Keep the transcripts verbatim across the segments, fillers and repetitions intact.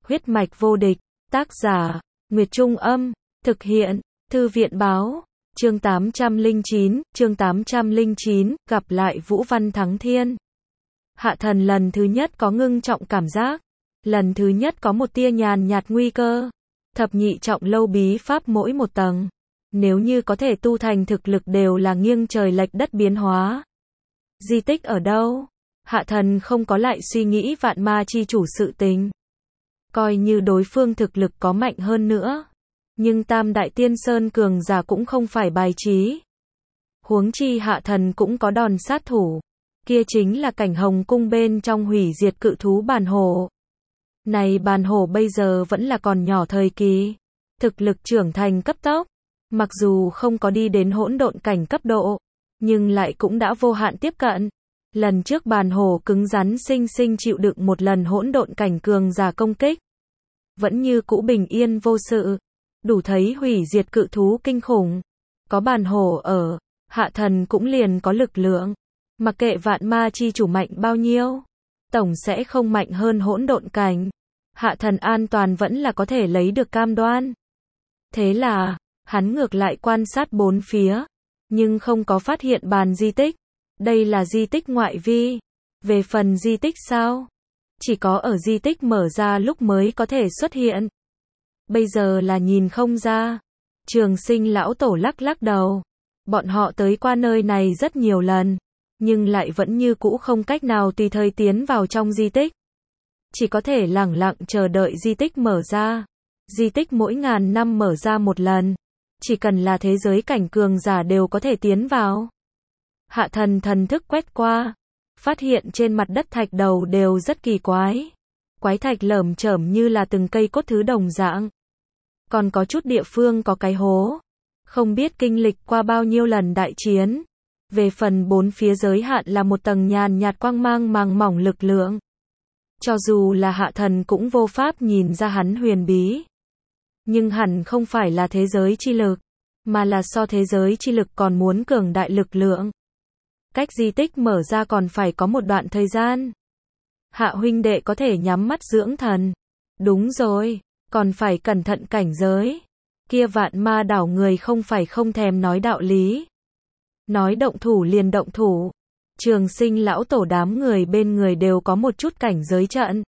Huyết mạch vô địch, tác giả, Nguyệt Trung Âm, thực hiện, Thư viện Báo, chương tám trăm lẻ chín, chương tám trăm lẻ chín, gặp lại Vũ Văn Thắng Thiên. Hạ Thần lần thứ nhất có ngưng trọng cảm giác, lần thứ nhất có một tia nhàn nhạt nguy cơ. Thập nhị trọng lâu bí pháp mỗi một tầng, nếu như có thể tu thành thực lực đều là nghiêng trời lệch đất biến hóa. Di tích ở đâu? Hạ Thần không có lại suy nghĩ vạn ma chi chủ sự tình. Coi như đối phương thực lực có mạnh hơn nữa, nhưng Tam Đại Tiên Sơn cường giả cũng không phải bài trí. Huống chi Hạ Thần cũng có đòn sát thủ, kia chính là cảnh Hồng Cung bên trong hủy diệt cự thú bàn hổ. Này bàn hổ bây giờ vẫn là còn nhỏ thời kỳ, thực lực trưởng thành cấp tốc, mặc dù không có đi đến hỗn độn cảnh cấp độ, nhưng lại cũng đã vô hạn tiếp cận. Lần trước bàn hổ cứng rắn sinh sinh chịu đựng một lần hỗn độn cảnh cường giả công kích, vẫn như cũ bình yên vô sự, đủ thấy hủy diệt cự thú kinh khủng. Có bàn hổ ở, Hạ Thần cũng liền có lực lượng, mặc kệ vạn ma chi chủ mạnh bao nhiêu, tổng sẽ không mạnh hơn hỗn độn cảnh. Hạ Thần an toàn vẫn là có thể lấy được cam đoan. Thế là, hắn ngược lại quan sát bốn phía, nhưng không có phát hiện bàn di tích. Đây là di tích ngoại vi. Về phần di tích sao? Chỉ có ở di tích mở ra lúc mới có thể xuất hiện. Bây giờ là nhìn không ra. Trường Sinh lão tổ lắc lắc đầu. Bọn họ tới qua nơi này rất nhiều lần, nhưng lại vẫn như cũ không cách nào tùy thời tiến vào trong di tích. Chỉ có thể lẳng lặng chờ đợi di tích mở ra. Di tích mỗi ngàn năm mở ra một lần. Chỉ cần là thế giới cảnh cường giả đều có thể tiến vào. Hạ Thần thần thức quét qua, phát hiện trên mặt đất thạch đầu đều rất kỳ quái. Quái thạch lởm chởm như là từng cây cốt thứ đồng dạng. Còn có chút địa phương có cái hố, không biết kinh lịch qua bao nhiêu lần đại chiến. Về phần bốn phía giới hạn là một tầng nhàn nhạt quang mang màng mỏng lực lượng. Cho dù là Hạ Thần cũng vô pháp nhìn ra hắn huyền bí. Nhưng hẳn không phải là thế giới chi lực, mà là so thế giới chi lực còn muốn cường đại lực lượng. Cách di tích mở ra còn phải có một đoạn thời gian. Hạ huynh đệ có thể nhắm mắt dưỡng thần. Đúng rồi, còn phải cẩn thận cảnh giới. Kia vạn ma đảo người không phải không thèm nói đạo lý. Nói động thủ liền động thủ. Trường Sinh lão tổ đám người bên người đều có một chút cảnh giới trận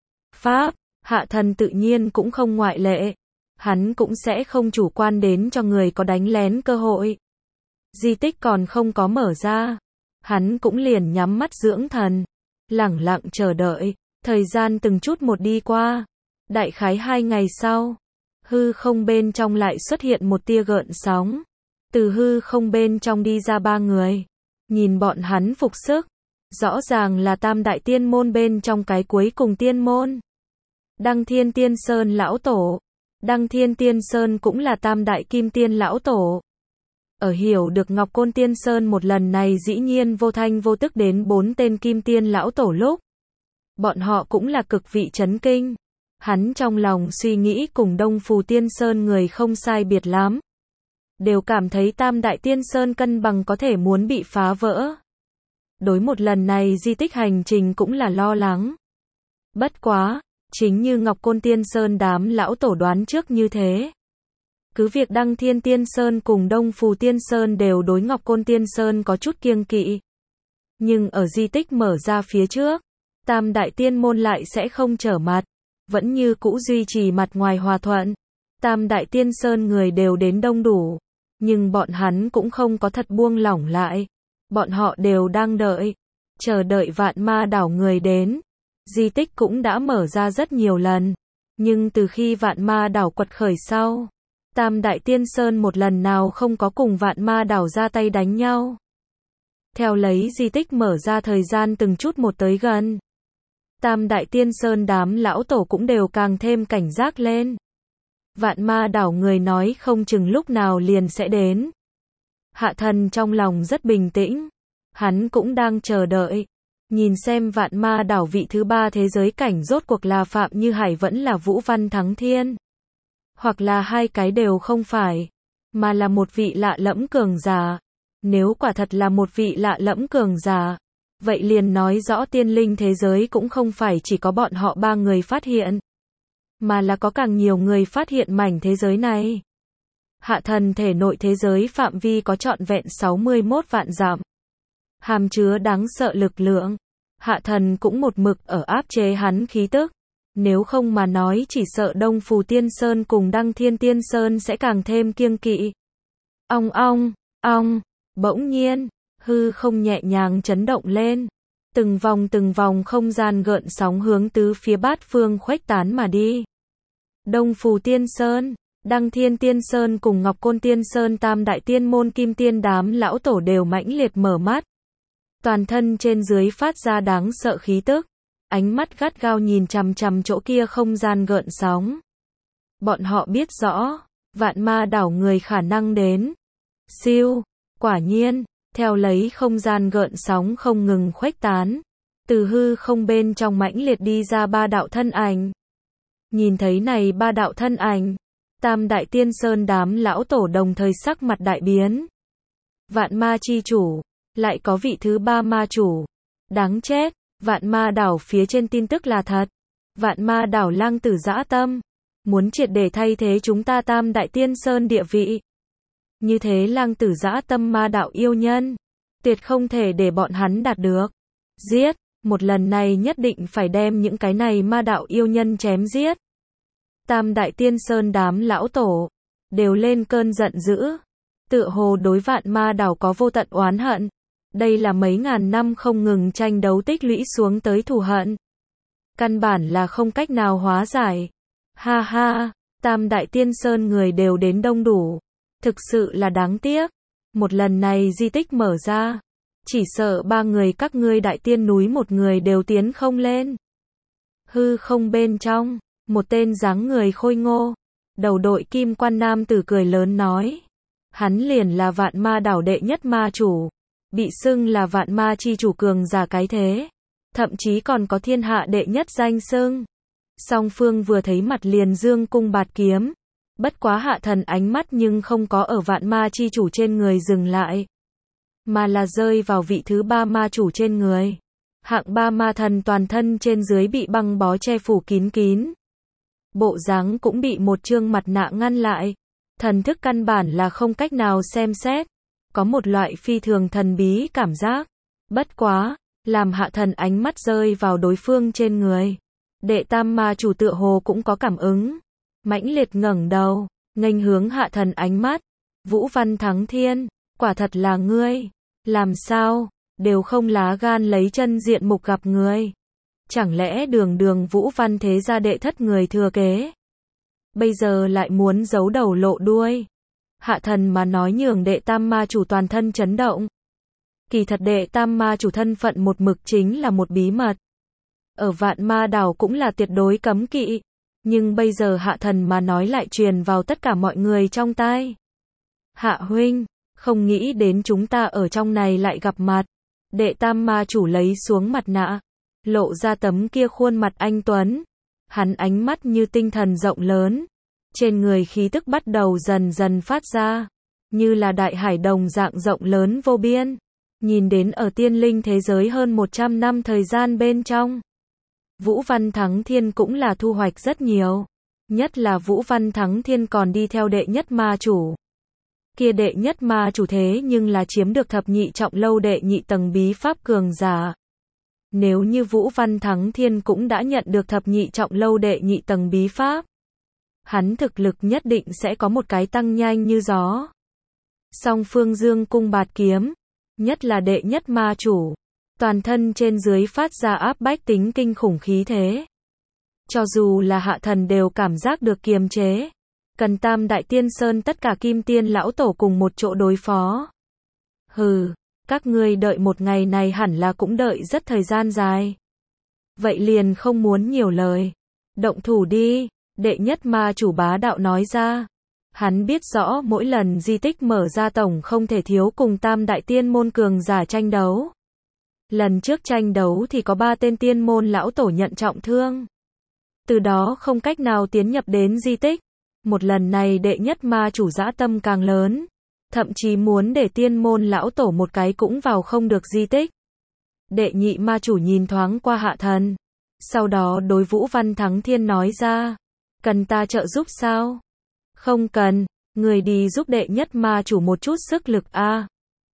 pháp. Hạ Thần tự nhiên cũng không ngoại lệ. Hắn cũng sẽ không chủ quan đến cho người có đánh lén cơ hội. Di tích còn không có mở ra, hắn cũng liền nhắm mắt dưỡng thần, lẳng lặng chờ đợi. Thời gian từng chút một đi qua. Đại khái hai ngày sau, hư không bên trong lại xuất hiện một tia gợn sóng. Từ hư không bên trong đi ra ba người. Nhìn bọn hắn phục sức, rõ ràng là Tam Đại Tiên Môn bên trong cái cuối cùng tiên môn. Đăng Thiên Tiên Sơn lão tổ. Đăng Thiên Tiên Sơn cũng là Tam Đại Kim Tiên lão tổ. Ở hiểu được Ngọc Côn Tiên Sơn một lần này dĩ nhiên vô thanh vô tức đến bốn tên Kim Tiên lão tổ lúc, bọn họ cũng là cực vị chấn kinh. Hắn trong lòng suy nghĩ cùng Đông Phù Tiên Sơn người không sai biệt lắm, đều cảm thấy Tam Đại Tiên Sơn cân bằng có thể muốn bị phá vỡ. Đối một lần này di tích hành trình cũng là lo lắng. Bất quá, chính như Ngọc Côn Tiên Sơn đám lão tổ đoán trước như thế. Cứ việc Đăng Thiên Tiên Sơn cùng Đông Phù Tiên Sơn đều đối Ngọc Côn Tiên Sơn có chút kiêng kỵ. Nhưng ở di tích mở ra phía trước, Tam Đại Tiên Môn lại sẽ không trở mặt, vẫn như cũ duy trì mặt ngoài hòa thuận. Tam Đại Tiên Sơn người đều đến đông đủ, nhưng bọn hắn cũng không có thật buông lỏng lại. Bọn họ đều đang đợi, chờ đợi vạn ma đảo người đến. Di tích cũng đã mở ra rất nhiều lần, nhưng từ khi vạn ma đảo quật khởi sau, Tam Đại Tiên Sơn một lần nào không có cùng vạn ma đảo ra tay đánh nhau. Theo lấy di tích mở ra thời gian từng chút một tới gần, Tam Đại Tiên Sơn đám lão tổ cũng đều càng thêm cảnh giác lên. Vạn ma đảo người nói không chừng lúc nào liền sẽ đến. Hạ Thần trong lòng rất bình tĩnh, hắn cũng đang chờ đợi. Nhìn xem vạn ma đảo vị thứ ba thế giới cảnh rốt cuộc là Phạm Như Hải vẫn là Vũ Văn Thắng Thiên. Hoặc là hai cái đều không phải, mà là một vị lạ lẫm cường giả. Nếu quả thật là một vị lạ lẫm cường giả, vậy liền nói rõ tiên linh thế giới cũng không phải chỉ có bọn họ ba người phát hiện. mà là có càng nhiều người phát hiện mảnh thế giới này. Hạ thần thể nội thế giới phạm vi có trọn vẹn sáu mươi mốt vạn dặm. Hàm chứa đáng sợ lực lượng. Hạ thần cũng một mực ở áp chế hắn khí tức. Nếu không mà nói chỉ sợ Đông Phù Tiên Sơn cùng Đăng Thiên Tiên Sơn sẽ càng thêm kiêng kỵ. Ong ong, ong, bỗng nhiên, hư không nhẹ nhàng chấn động lên. Từng vòng từng vòng không gian gợn sóng hướng tứ phía bát phương khuếch tán mà đi. Đông Phù Tiên Sơn, Đăng Thiên Tiên Sơn cùng Ngọc Côn Tiên Sơn tam đại tiên môn kim tiên đám lão tổ đều mãnh liệt mở mắt. Toàn thân trên dưới phát ra đáng sợ khí tức. Ánh mắt gắt gao nhìn chằm chằm chỗ kia không gian gợn sóng. Bọn họ biết rõ, vạn ma đảo người khả năng đến. Siêu, quả nhiên, theo lấy không gian gợn sóng không ngừng khuếch tán. Từ hư không bên trong mãnh liệt đi ra ba đạo thân ảnh. Nhìn thấy này ba đạo thân ảnh, tam đại tiên sơn đám lão tổ đồng thời sắc mặt đại biến. Vạn ma chi chủ, lại có vị thứ ba ma chủ. Đáng chết, vạn ma đảo phía trên tin tức là thật. Vạn ma đảo lang tử dã tâm, muốn triệt để thay thế chúng ta tam đại tiên sơn địa vị. Như thế lang tử dã tâm ma đạo yêu nhân, tuyệt không thể để bọn hắn đạt được. Giết, một lần này nhất định phải đem những cái này ma đạo yêu nhân chém giết. Tam đại tiên sơn đám lão tổ, đều lên cơn giận dữ. Tựa hồ đối vạn ma đảo có vô tận oán hận. Đây là mấy ngàn năm không ngừng tranh đấu tích lũy xuống tới thù hận. Căn bản là không cách nào hóa giải. Ha ha, tam đại tiên sơn người đều đến đông đủ. Thực sự là đáng tiếc. Một lần này di tích mở ra. Chỉ sợ ba người các ngươi đại tiên núi một người đều tiến không lên. Hư không bên trong, một tên dáng người khôi ngô. Đầu đội kim quan nam tử cười lớn nói. Hắn liền là vạn ma đảo đệ nhất ma chủ. Bị xưng là vạn ma chi chủ cường giả cái thế. Thậm chí còn có thiên hạ đệ nhất danh xưng. Song phương vừa thấy mặt liền dương cung bạt kiếm. Bất quá hạ thần ánh mắt nhưng không có ở vạn ma chi chủ trên người dừng lại. Mà là rơi vào vị thứ ba ma chủ trên người. Hạng ba ma thần toàn thân trên dưới bị băng bó che phủ kín kín. Bộ dáng cũng bị một trương mặt nạ ngăn lại. Thần thức căn bản là không cách nào xem xét. Có một loại phi thường thần bí cảm giác. Bất quá, làm hạ thần ánh mắt rơi vào đối phương trên người. Đệ tam ma chủ tựa hồ cũng có cảm ứng. Mãnh liệt ngẩng đầu, nghênh hướng hạ thần ánh mắt. Vũ Văn Thắng Thiên, quả thật là ngươi. Làm sao, đều không lá gan lấy chân diện mục gặp người. Chẳng lẽ đường đường Vũ Văn thế gia đệ thất người thừa kế. Bây giờ lại muốn giấu đầu lộ đuôi. Hạ thần mà nói nhường đệ tam ma chủ toàn thân chấn động. Kỳ thật đệ tam ma chủ thân phận một mực chính là một bí mật. Ở vạn ma đảo cũng là tuyệt đối cấm kỵ. Nhưng bây giờ hạ thần mà nói lại truyền vào tất cả mọi người trong tai. Hạ huynh, không nghĩ đến chúng ta ở trong này lại gặp mặt. Đệ tam ma chủ lấy xuống mặt nạ. Lộ ra tấm kia khuôn mặt anh tuấn. Hắn ánh mắt như tinh thần rộng lớn. Trên người khí tức bắt đầu dần dần phát ra. Như là đại hải đồng dạng rộng lớn vô biên. Nhìn đến ở tiên linh thế giới hơn một trăm năm thời gian bên trong. Vũ Văn Thắng Thiên cũng là thu hoạch rất nhiều. Nhất là Vũ Văn Thắng Thiên còn đi theo đệ nhất ma chủ. Kia đệ nhất ma chủ thế nhưng là chiếm được thập nhị trọng lâu đệ nhị tầng bí pháp cường giả. Nếu như Vũ Văn Thắng Thiên cũng đã nhận được thập nhị trọng lâu đệ nhị tầng bí pháp. Hắn thực lực nhất định sẽ có một cái tăng nhanh như gió. Song phương dương cung bạt kiếm. Nhất là đệ nhất ma chủ. Toàn thân trên dưới phát ra áp bách tính kinh khủng khí thế. Cho dù là hạ thần đều cảm giác được kiềm chế. Cần tam đại tiên sơn tất cả kim tiên lão tổ cùng một chỗ đối phó. Hừ, các ngươi đợi một ngày này hẳn là cũng đợi rất thời gian dài. Vậy liền không muốn nhiều lời. Động thủ đi, đệ nhất ma chủ bá đạo nói ra. Hắn biết rõ mỗi lần di tích mở ra tổng không thể thiếu cùng tam đại tiên môn cường giả tranh đấu. Lần trước tranh đấu thì có ba tên tiên môn lão tổ nhận trọng thương. Từ đó không cách nào tiến nhập đến di tích. Một lần này đệ nhất ma chủ dã tâm càng lớn. Thậm chí muốn để tiên môn lão tổ một cái cũng vào không được di tích. Đệ nhị ma chủ nhìn thoáng qua hạ thần. Sau đó đối Vũ Văn Thắng Thiên nói ra. Cần ta trợ giúp sao? Không cần, người đi giúp đệ nhất ma chủ một chút sức lực a. À.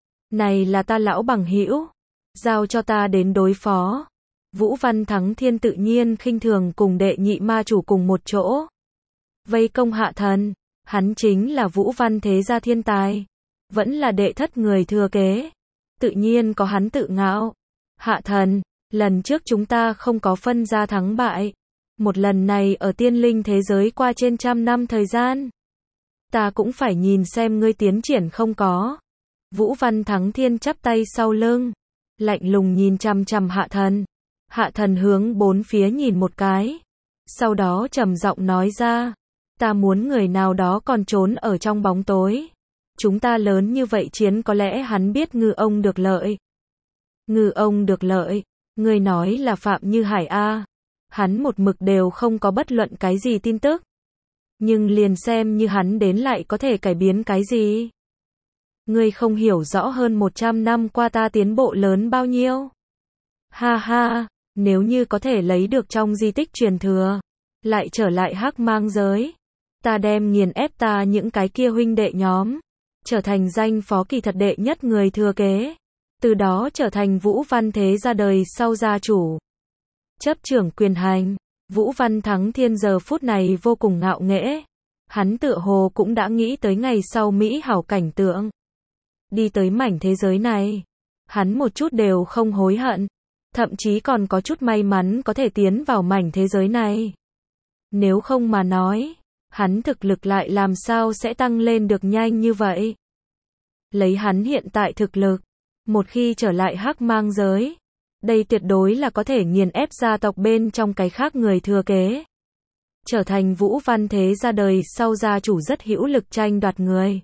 Này là ta lão bằng hữu, giao cho ta đến đối phó. Vũ Văn Thắng Thiên tự nhiên khinh thường cùng đệ nhị ma chủ cùng một chỗ. Vây công Hạ Thần, hắn chính là Vũ Văn thế gia thiên tài, vẫn là đệ thất người thừa kế. Tự nhiên có hắn tự ngạo. Hạ Thần, lần trước chúng ta không có phân ra thắng bại. Một lần này ở tiên linh thế giới qua trên trăm năm thời gian. Ta cũng phải nhìn xem ngươi tiến triển không có. Vũ Văn Thắng Thiên chắp tay sau lưng, lạnh lùng nhìn chằm chằm Hạ Thần. Hạ Thần hướng bốn phía nhìn một cái, sau đó trầm giọng nói ra, ta muốn người nào đó còn trốn ở trong bóng tối. Chúng ta lớn như vậy chiến có lẽ hắn biết ngư ông được lợi. Ngư ông được lợi, người nói là Phạm Như Hải a. Hắn một mực đều không có bất luận cái gì tin tức. Nhưng liền xem như hắn đến lại có thể cải biến cái gì. Ngươi không hiểu rõ hơn một trăm năm qua ta tiến bộ lớn bao nhiêu. Ha ha, nếu như có thể lấy được trong di tích truyền thừa, lại trở lại hắc mang giới, ta đem nghiền ép ta những cái kia huynh đệ nhóm, trở thành danh phó kỳ thật đệ nhất người thừa kế, từ đó trở thành Vũ Văn thế gia đời sau gia chủ. Chấp trưởng quyền hành, Vũ Văn Thắng Thiên giờ phút này vô cùng ngạo nghễ. Hắn tựa hồ cũng đã nghĩ tới ngày sau mỹ hảo cảnh tượng. Đi tới mảnh thế giới này, hắn một chút đều không hối hận, thậm chí còn có chút may mắn có thể tiến vào mảnh thế giới này. Nếu không mà nói, hắn thực lực lại làm sao sẽ tăng lên được nhanh như vậy. Lấy hắn hiện tại thực lực, một khi trở lại hắc mang giới, đây tuyệt đối là có thể nghiền ép gia tộc bên trong cái khác người thừa kế. Trở thành Vũ Văn thế gia đời sau gia chủ rất hữu lực tranh đoạt người.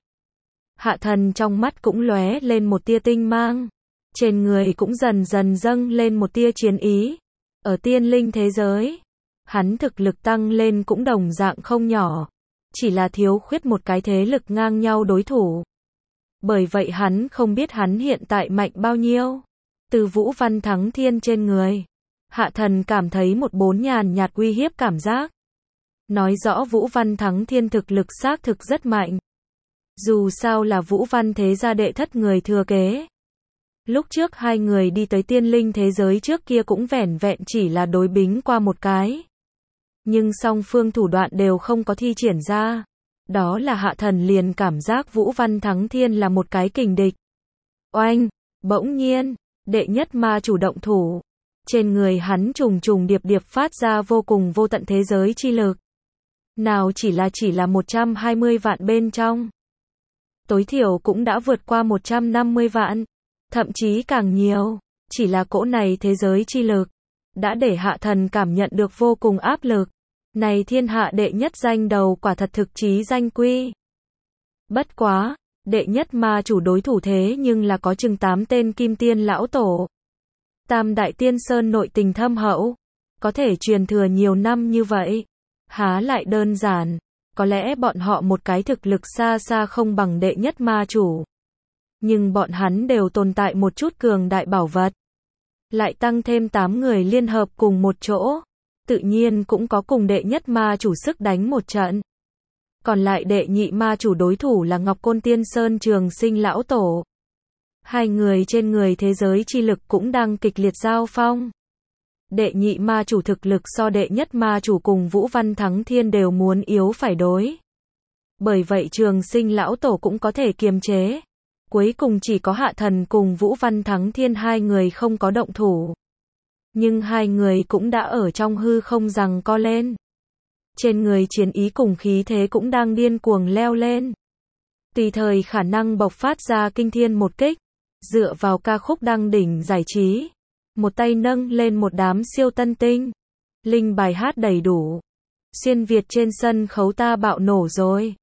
Hạ Thần trong mắt cũng lóe lên một tia tinh mang. Trên người cũng dần dần dâng lên một tia chiến ý. Ở tiên linh thế giới, hắn thực lực tăng lên cũng đồng dạng không nhỏ. Chỉ là thiếu khuyết một cái thế lực ngang nhau đối thủ. Bởi vậy hắn không biết hắn hiện tại mạnh bao nhiêu. Từ Vũ Văn Thắng Thiên trên người, Hạ Thần cảm thấy một bốn nhàn nhạt uy hiếp cảm giác. Nói rõ Vũ Văn Thắng Thiên thực lực xác thực rất mạnh. Dù sao là Vũ Văn thế gia đệ thất người thừa kế. Lúc trước hai người đi tới tiên linh thế giới trước kia cũng vẻn vẹn chỉ là đối bính qua một cái. Nhưng song phương thủ đoạn đều không có thi triển ra. Đó là Hạ Thần liền cảm giác Vũ Văn Thắng Thiên là một cái kình địch. Oanh, bỗng nhiên, đệ nhất ma chủ động thủ. Trên người hắn trùng trùng điệp điệp phát ra vô cùng vô tận thế giới chi lực. Nào chỉ là chỉ là một trăm hai mươi vạn bên trong. Tối thiểu cũng đã vượt qua một trăm năm mươi vạn. Thậm chí càng nhiều. Chỉ là cỗ này thế giới chi lực. Đã để Hạ Thần cảm nhận được vô cùng áp lực. Này thiên hạ đệ nhất danh đầu quả thật thực chí danh quy. Bất quá, đệ nhất ma chủ đối thủ thế nhưng là có chừng tám tên kim tiên lão tổ. Tam đại tiên sơn nội tình thâm hậu. Có thể truyền thừa nhiều năm như vậy. Há lại đơn giản. Có lẽ bọn họ một cái thực lực xa xa không bằng đệ nhất ma chủ. Nhưng bọn hắn đều tồn tại một chút cường đại bảo vật. Lại tăng thêm tám người liên hợp cùng một chỗ. Tự nhiên cũng có cùng đệ nhất ma chủ sức đánh một trận. Còn lại đệ nhị ma chủ đối thủ là Ngọc Côn Tiên Sơn Trường Sinh lão tổ. Hai người trên người thế giới chi lực cũng đang kịch liệt giao phong. Đệ nhị ma chủ thực lực so đệ nhất ma chủ cùng Vũ Văn Thắng Thiên đều muốn yếu phải đối. Bởi vậy Trường Sinh lão tổ cũng có thể kiềm chế. Cuối cùng chỉ có Hạ Thần cùng Vũ Văn Thắng Thiên hai người không có động thủ. Nhưng hai người cũng đã ở trong hư không giằng co lên. Trên người chiến ý cùng khí thế cũng đang điên cuồng leo lên. Tùy thời khả năng bộc phát ra kinh thiên một kích. Dựa vào ca khúc đăng đỉnh giải trí. Một tay nâng lên một đám siêu tân tinh. Linh bài hát đầy đủ. Xuyên Việt trên sân khấu ta bạo nổ rồi.